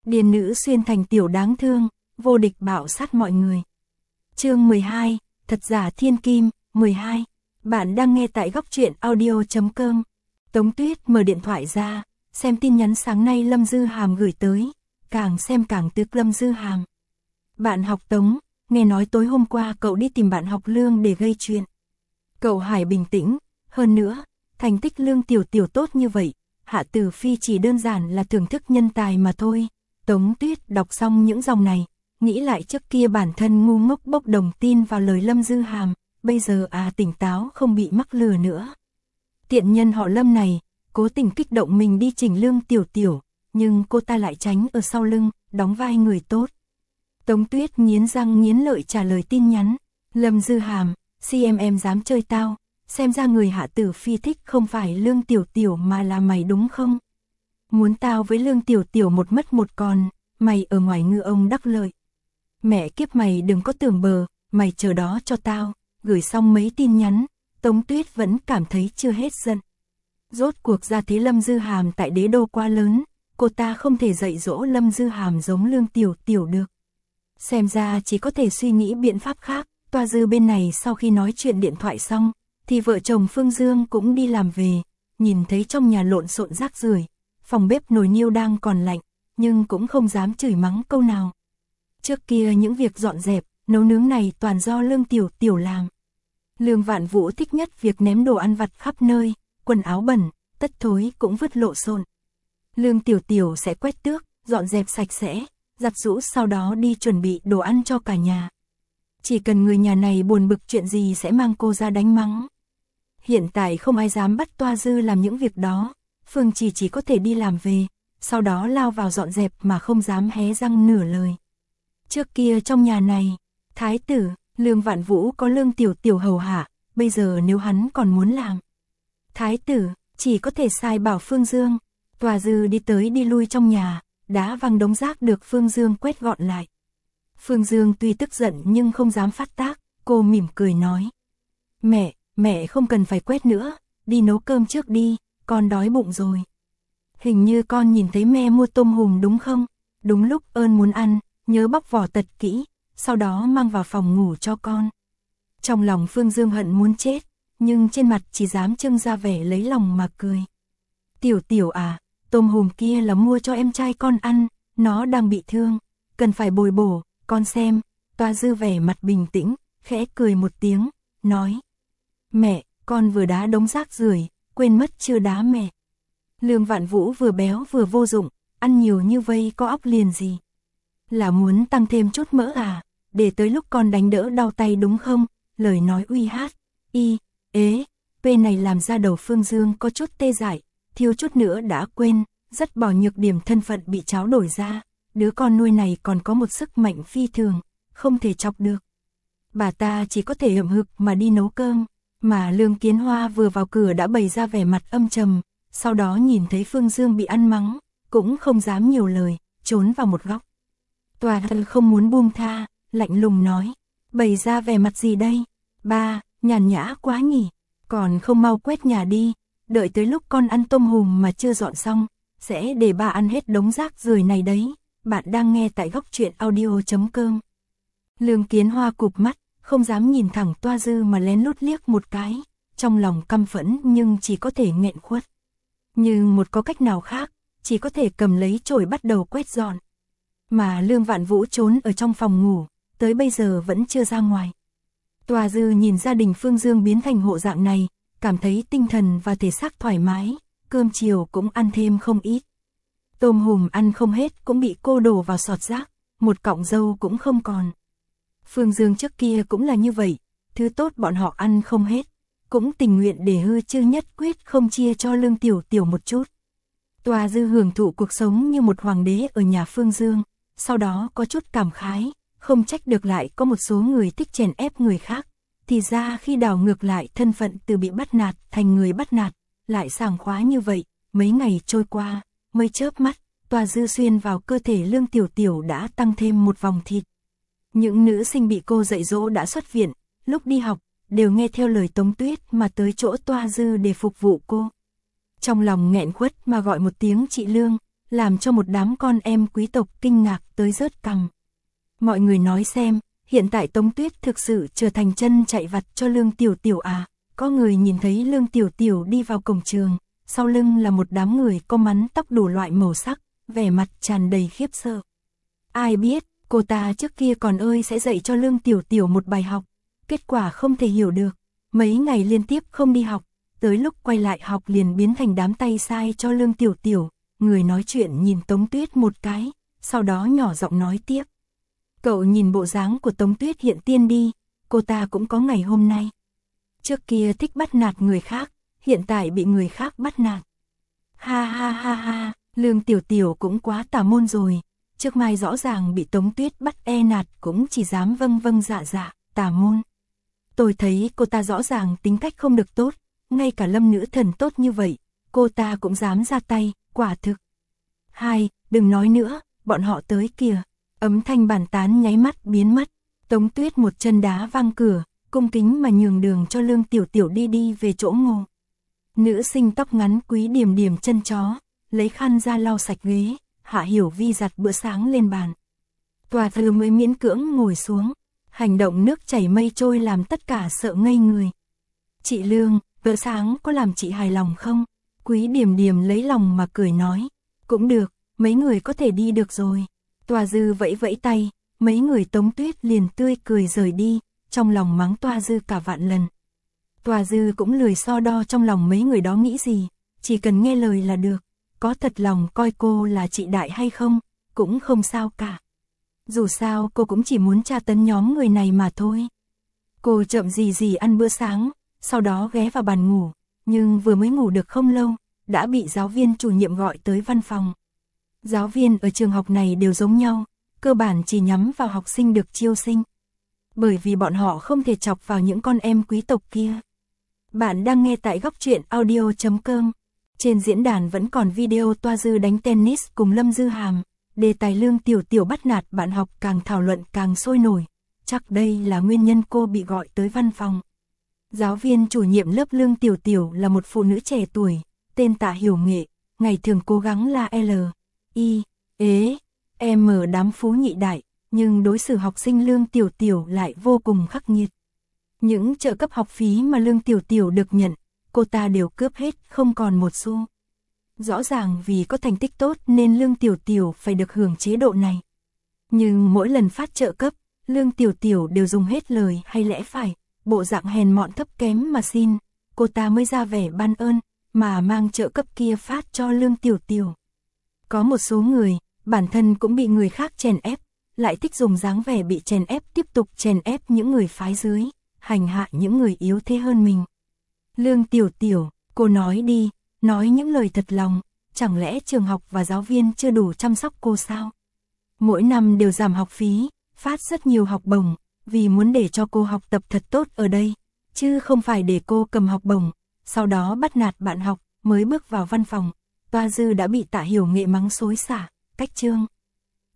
Điền nữ xuyên thành tiểu đáng thương, vô địch bạo sát mọi người. Chương 12, thật giả thiên kim, 12. Bạn đang nghe tại góc truyện audio.com. Tống Tuyết mở điện thoại ra, xem tin nhắn sáng nay Lâm Dư Hàm gửi tới, càng xem càng tức. Lâm Dư Hàm. Bạn học Tống, nghe nói tối hôm qua cậu đi tìm bạn học Lương để gây chuyện. Cậu Hải bình tĩnh, hơn nữa, thành tích Lương Tiểu Tiểu tốt như vậy, Hạ Tử Phi chỉ đơn giản là thưởng thức nhân tài mà thôi. Tống Tuyết đọc xong những dòng này, nghĩ lại trước kia bản thân ngu ngốc bốc đồng tin vào lời Lâm Dư Hàm, bây giờ tỉnh táo không bị mắc lừa nữa. Tiện nhân họ Lâm này, cố tình kích động mình đi chỉnh Lương Tiểu Tiểu, nhưng cô ta lại tránh ở sau lưng, đóng vai người tốt. Tống Tuyết nghiến răng nghiến lợi trả lời tin nhắn, Lâm Dư Hàm, em dám chơi tao, xem ra người Hạ Tử Phi thích không phải Lương Tiểu Tiểu mà là mày đúng không? Muốn tao với Lương Tiểu Tiểu một mất một còn, mày ở ngoài ngư ông đắc lợi. Mẹ kiếp mày đừng có tưởng bờ, mày chờ đó cho tao. Gửi xong mấy tin nhắn, Tống Tuyết vẫn cảm thấy chưa hết giận. Rốt cuộc ra thế Lâm Dư Hàm tại đế đô quá lớn, cô ta không thể dạy dỗ Lâm Dư Hàm giống Lương Tiểu Tiểu được. Xem ra chỉ có thể suy nghĩ biện pháp khác. Toa Dư bên này sau khi nói chuyện điện thoại xong, thì vợ chồng Phương Dương cũng đi làm về, nhìn thấy trong nhà lộn xộn rác rưởi, phòng bếp nồi niêu đang còn lạnh, nhưng cũng không dám chửi mắng câu nào. Trước kia những việc dọn dẹp, nấu nướng này toàn do Lương Tiểu Tiểu làm. Lương Vạn Vũ thích nhất việc ném đồ ăn vặt khắp nơi, quần áo bẩn, tất thối cũng vứt lộ xộn. Lương Tiểu Tiểu sẽ quét tước, dọn dẹp sạch sẽ, giặt giũ sau đó đi chuẩn bị đồ ăn cho cả nhà. Chỉ cần người nhà này buồn bực chuyện gì sẽ mang cô ra đánh mắng. Hiện tại không ai dám bắt Toa Dư làm những việc đó, Phương chỉ có thể đi làm về, sau đó lao vào dọn dẹp mà không dám hé răng nửa lời. Trước kia trong nhà này, thái tử, Lương Vạn Vũ có Lương Tiểu Tiểu hầu hạ, bây giờ nếu hắn còn muốn làm thái tử, chỉ có thể sai bảo Phương Dương. Toa Dư đi tới đi lui trong nhà, đá văng đống rác được Phương Dương quét gọn lại. Phương Dương tuy tức giận nhưng không dám phát tác, cô mỉm cười nói. Mẹ không cần phải quét nữa, đi nấu cơm trước đi, con đói bụng rồi. Hình như con nhìn thấy mẹ mua tôm hùm đúng không? Đúng lúc ơn muốn ăn, nhớ bóc vỏ thật kỹ, sau đó mang vào phòng ngủ cho con. Trong lòng Phương Dương hận muốn chết, nhưng trên mặt chỉ dám trưng ra vẻ lấy lòng mà cười. Tiểu Tiểu à, tôm hùm kia là mua cho em trai con ăn, nó đang bị thương, cần phải bồi bổ, con xem. Toa Dư vẻ mặt bình tĩnh, khẽ cười một tiếng, nói. Mẹ, con vừa đá đống rác rưởi, quên mất chưa đá mẹ. Lương Vạn Vũ vừa béo vừa vô dụng, ăn nhiều như vây có óc liền gì. Là muốn tăng thêm chút mỡ à, để tới lúc con đánh đỡ đau tay đúng không? Lời nói uy hát, p này làm ra đầu Phương Dương có chút tê dại, thiếu chút nữa đã quên, rất bỏ nhược điểm thân phận bị cháu đổi ra. Đứa con nuôi này còn có một sức mạnh phi thường, không thể chọc được. Bà ta chỉ có thể hậm hực mà đi nấu cơm, mà Lương Kiến Hoa vừa vào cửa đã bày ra vẻ mặt âm trầm, sau đó nhìn thấy Phương Dương bị ăn mắng, cũng không dám nhiều lời, trốn vào một góc. Toa Dư không muốn buông tha, lạnh lùng nói, bày ra vẻ mặt gì đây? Ba, nhàn nhã quá nhỉ, còn không mau quét nhà đi, đợi tới lúc con ăn tôm hùm mà chưa dọn xong, sẽ để bà ăn hết đống rác rưởi này đấy. Bạn đang nghe tại góc truyện audio.com. Lương Kiến Hoa cụp mắt, không dám nhìn thẳng Toa Dư mà lén lút liếc một cái, trong lòng căm phẫn nhưng chỉ có thể nghẹn khuất. Nhưng một có cách nào khác, chỉ có thể cầm lấy chổi bắt đầu quét dọn. Mà Lương Vạn Vũ trốn ở trong phòng ngủ, tới bây giờ vẫn chưa ra ngoài. Toa Dư nhìn gia đình Phương Dương biến thành hộ dạng này, cảm thấy tinh thần và thể xác thoải mái, cơm chiều cũng ăn thêm không ít. Tôm hùm ăn không hết cũng bị cô đổ vào sọt rác, một cọng dâu cũng không còn. Phương Dương trước kia cũng là như vậy, thứ tốt bọn họ ăn không hết, cũng tình nguyện để hư chứ nhất quyết không chia cho Lương Tiểu Tiểu một chút. Toa Dư hưởng thụ cuộc sống như một hoàng đế ở nhà Phương Dương, sau đó có chút cảm khái, không trách được lại có một số người thích chèn ép người khác, thì ra khi đảo ngược lại thân phận từ bị bắt nạt thành người bắt nạt, lại sảng khoái như vậy. Mấy ngày trôi qua, mới chớp mắt, Toa Dư xuyên vào cơ thể Lương Tiểu Tiểu đã tăng thêm một vòng thịt. Những nữ sinh bị cô dạy dỗ đã xuất viện, lúc đi học, đều nghe theo lời Tống Tuyết mà tới chỗ Toa Dư để phục vụ cô. Trong lòng nghẹn khuất mà gọi một tiếng chị Lương, làm cho một đám con em quý tộc kinh ngạc tới rớt cằm. Mọi người nói xem, hiện tại Tống Tuyết thực sự trở thành chân chạy vặt cho Lương Tiểu Tiểu à? Có người nhìn thấy Lương Tiểu Tiểu đi vào cổng trường, sau lưng là một đám người có mắn tóc đủ loại màu sắc, vẻ mặt tràn đầy khiếp sợ. Ai biết, cô ta trước kia còn ơi sẽ dạy cho Lương Tiểu Tiểu một bài học, kết quả không thể hiểu được, mấy ngày liên tiếp không đi học, tới lúc quay lại học liền biến thành đám tay sai cho Lương Tiểu Tiểu. Người nói chuyện nhìn Tống Tuyết một cái, sau đó nhỏ giọng nói tiếp. Cậu nhìn bộ dáng của Tống Tuyết hiện tiên đi, cô ta cũng có ngày hôm nay. Trước kia thích bắt nạt người khác, hiện tại bị người khác bắt nạt. Ha ha ha ha, Lương Tiểu Tiểu cũng quá tà môn rồi, trước mai rõ ràng bị Tống Tuyết bắt nạt cũng chỉ dám vâng vâng dạ dạ, tà môn. Tôi thấy cô ta rõ ràng tính cách không được tốt, ngay cả Lâm nữ thần tốt như vậy, cô ta cũng dám ra tay, quả thực. Hai, đừng nói nữa, bọn họ tới kìa. Âm thanh bàn tán nháy mắt biến mất, Tống Tuyết một chân đá văng cửa, cung kính mà nhường đường cho Lương Tiểu Tiểu đi về chỗ ngồi. Nữ sinh tóc ngắn Quý Điểm Điểm chân chó, lấy khăn ra lau sạch ghế, Hạ Hiểu Vi giặt bữa sáng lên bàn. Tòa Thư mới miễn cưỡng ngồi xuống, hành động nước chảy mây trôi làm tất cả sợ ngây người. Chị Lương, bữa sáng có làm chị hài lòng không? Quý Điểm Điểm lấy lòng mà cười nói, cũng được, mấy người có thể đi được rồi. Tòa Dư vẫy vẫy tay, mấy người Tống Tuyết liền tươi cười rời đi, trong lòng mắng Tòa Dư cả vạn lần. Tòa Dư cũng lười so đo trong lòng mấy người đó nghĩ gì, chỉ cần nghe lời là được, có thật lòng coi cô là chị đại hay không, cũng không sao cả. Dù sao cô cũng chỉ muốn tra tấn nhóm người này mà thôi. Cô chậm gì ăn bữa sáng, sau đó ghé vào bàn ngủ, nhưng vừa mới ngủ được không lâu, đã bị giáo viên chủ nhiệm gọi tới văn phòng. Giáo viên ở trường học này đều giống nhau, cơ bản chỉ nhắm vào học sinh được chiêu sinh. Bởi vì bọn họ không thể chọc vào những con em quý tộc kia. Bạn đang nghe tại góc truyện audio.com. Trên diễn đàn vẫn còn video Tòa Dư đánh tennis cùng Lâm Dư Hàm. Đề tài Lương Tiểu Tiểu bắt nạt bạn học càng thảo luận càng sôi nổi. Chắc đây là nguyên nhân cô bị gọi tới văn phòng. Giáo viên chủ nhiệm lớp Lương Tiểu Tiểu là một phụ nữ trẻ tuổi, tên Tạ Hiểu Nghệ, ngày thường cố gắng là M đám phú nhị đại, nhưng đối xử học sinh Lương Tiểu Tiểu lại vô cùng khắc nghiệt. Những trợ cấp học phí mà Lương Tiểu Tiểu được nhận, cô ta đều cướp hết không còn một xu. Rõ ràng vì có thành tích tốt nên Lương Tiểu Tiểu phải được hưởng chế độ này. Nhưng mỗi lần phát trợ cấp, Lương Tiểu Tiểu đều dùng hết lời hay lẽ phải, bộ dạng hèn mọn thấp kém mà xin, cô ta mới ra vẻ ban ơn, mà mang trợ cấp kia phát cho Lương Tiểu Tiểu. Có một số người, bản thân cũng bị người khác chèn ép, lại thích dùng dáng vẻ bị chèn ép tiếp tục chèn ép những người phái dưới, hành hạ những người yếu thế hơn mình. Lương Tiểu Tiểu, cô nói đi, nói những lời thật lòng, chẳng lẽ trường học và giáo viên chưa đủ chăm sóc cô sao? Mỗi năm đều giảm học phí, phát rất nhiều học bổng, vì muốn để cho cô học tập thật tốt ở đây, chứ không phải để cô cầm học bổng, sau đó bắt nạt bạn học, mới bước vào văn phòng. Tòa Dư đã bị Tạ Hiểu Nghệ mắng xối xả, cách chương.